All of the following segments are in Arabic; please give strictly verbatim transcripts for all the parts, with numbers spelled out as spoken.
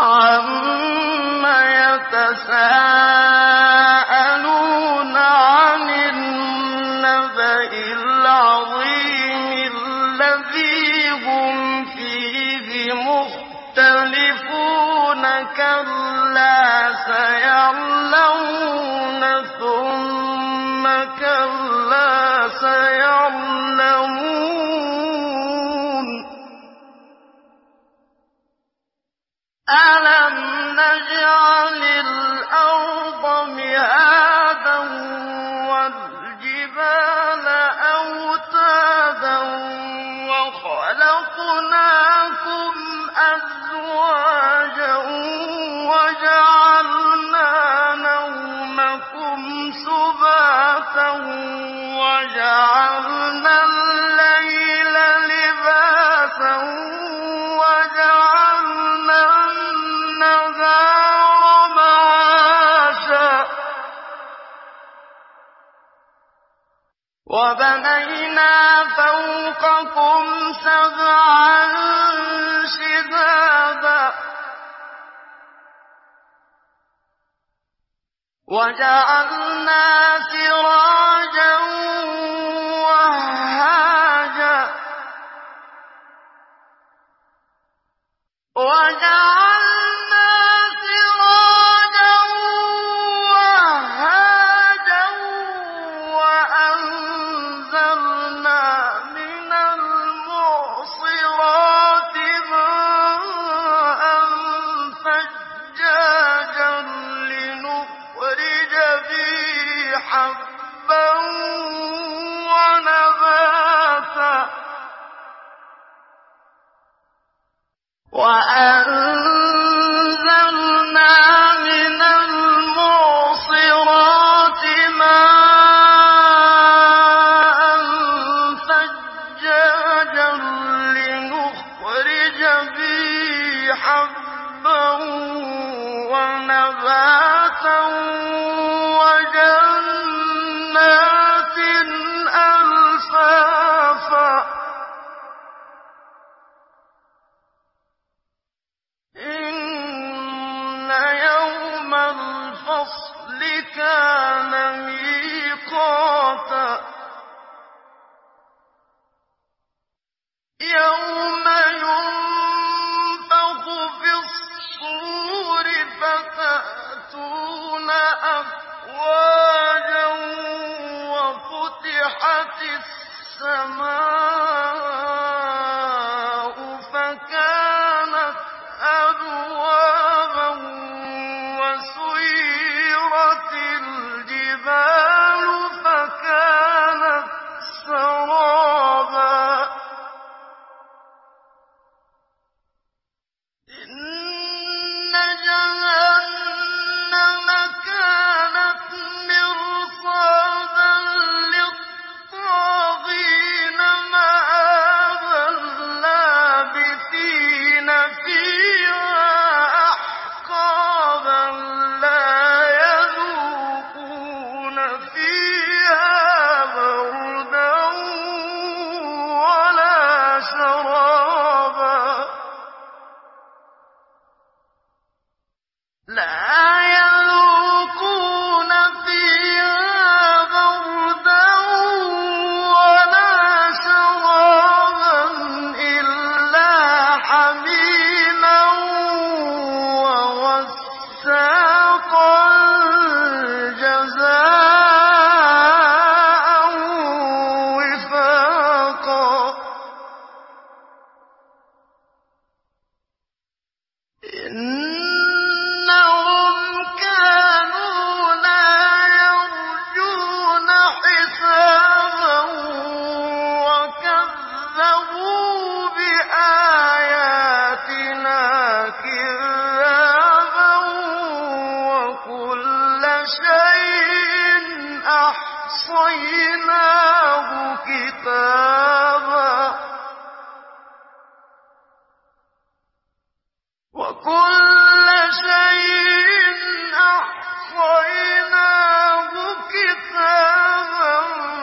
عَمَّ يَتَسَاءَلُونَ عَنِ النَّبَإِ الْعَظِيمِ الَّذِي هُمْ فِيهِ مُخْتَلِفُونَ كَلَّا سَيَعْلَمُونَ ثُمَّ كَلَّا سَيَعْلَمُونَ أَلَمْ نَجْعَلِ الْأَرْضَ مِهَادًا وَالْجِبَالَ أَوْتَادًا وَخَلَقْنَاكُمْ أَزْوَاجًا وَجَعَلْنَا نَوْمَكُمْ سُبَاتًا وَجَعَلْنَا اللَّيْلَ لِبَاسًا وَجَعَلْنَا النَّهَارَ مَعَاشًا وَبَنَيْنَا فَوْقَكُمْ سَبْعًا شِدَادًا وَجَعَلْنَا سِرَاجًا وَهَّاجًا وَجَعَلْنَا سِرَاجًا وَهَّاجًا وَأَنزَلْنَا مِنَ الْمُعْصِرَاتِ مَاءً ثَجَّاجًا لِّنُخْرِجَ بِهِ حَبًّا وَنَبَاتًا وَأَنزَلْنَا مِنَ الْمُعْصِرَاتِ مَاءً ثَجَّاجًا لِّنُخْرِجَ بِهِ حَبًّا وَنَبَاتًا وَجَنَّاتٍ أَلْفَافًا إِنَّ يَوْمَ الْفَصْلِ كَانَ مِيقَاتًا يَوْمَ يُنفَخُ فِي الصُّورِ فَتَأْتُونَ أَفْوَاجًا وَفُتِحَتِ السَّمَاءُ فَكَانَتْ أَبْوَابًا وَسُيِّرَتِ الْجِبَالُ فَكَانَتْ سَرَابًا إِنَّ جَهَنَّمَ كَانَتْ مِرْصَادًا لِّلطَّاغِينَ مَآبًا لَّابِثِينَ فِيهَا أَحْقَابًا لَّا يَذُوقُونَ فِيهَا بَرْدًا وَلَا شَرَابًا لَّا يَذُوقُونَ فِيهَا بَرْدًا وَلَا شَرَابًا إِلَّا حَمِيمًا وَغَسَّاقًا جَزَاءً وِفَاقًا إِنَّهُمْ كَانُوا لَا يَرْجُونَ حِسَابًا وَكَذَّبُوا بِآيَاتِنَا كِذَّابًا وَكُلَّ شَيْءٍ أَحْصَيْنَاهُ كِتَابًا وَكُلَّ شَيْءٍ أَحْصَيْنَاهُ كِتَابًا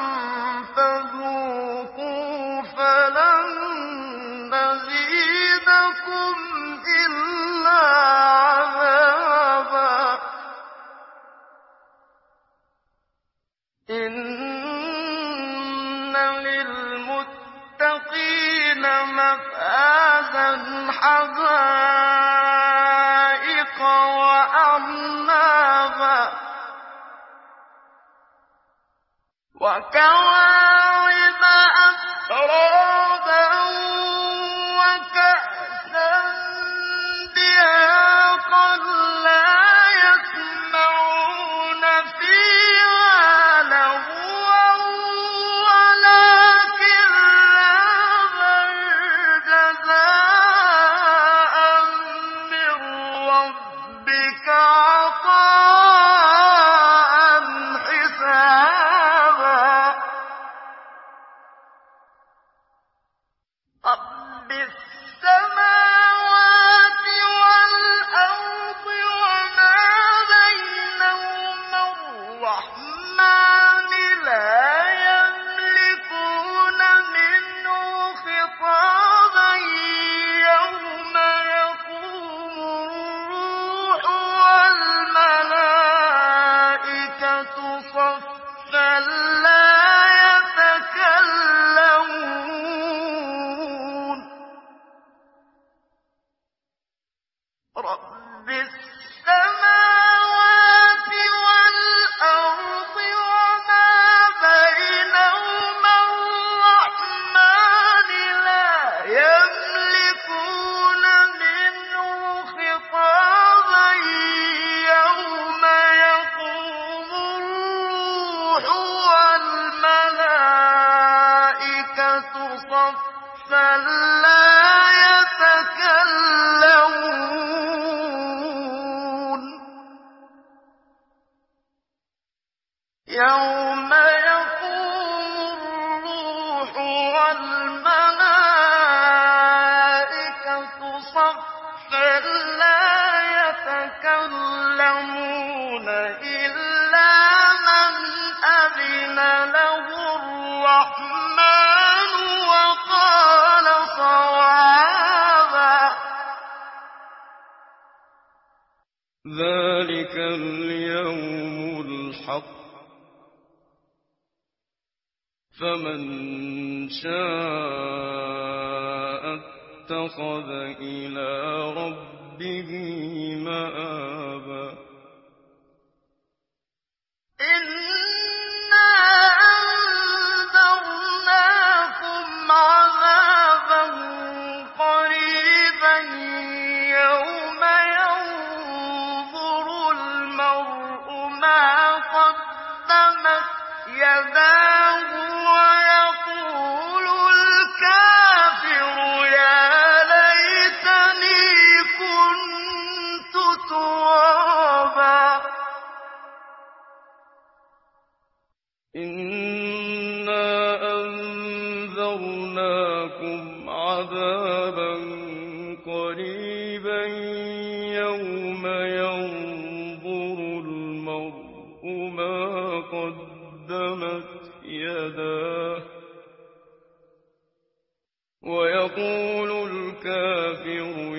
فَذُوقُوا فَلَن نَّزِيدَكُمْ إِلَّا حدائق وأعنابا وكواعب أترابا وكأسا دهاقا لا يسمعون فيها لغوا ولا كذابا جزاء من ربك عطاء حسابا رب السماوات والأرض وما بينهما الرحمن لا يملكون منه خطابا يوم يقوم الروح والملائكة صفا لا يتكلمون رب السماوات والأرض وما بينهما الرحمن لا يملكون منه خطابا يوم يقوم الروح والملائكة صفا لا يتكلمون يوم يقوم الروح والملائكة صفا لا يتكلمون إلا من أذن له الرحمن وقال صوابا ذلك اليوم الحق فمن شاء اتخذ إلى ربه مآبا إنا أنذرناكم عذابا قريبا يوم ينظر المرء ما قدمت يداه ويقول الكافر يا ليتني كنت ترابا إنا أنذرناكم عذابا قريبا يوم ينظر المرء ما قدمت يداه ويقول الكافر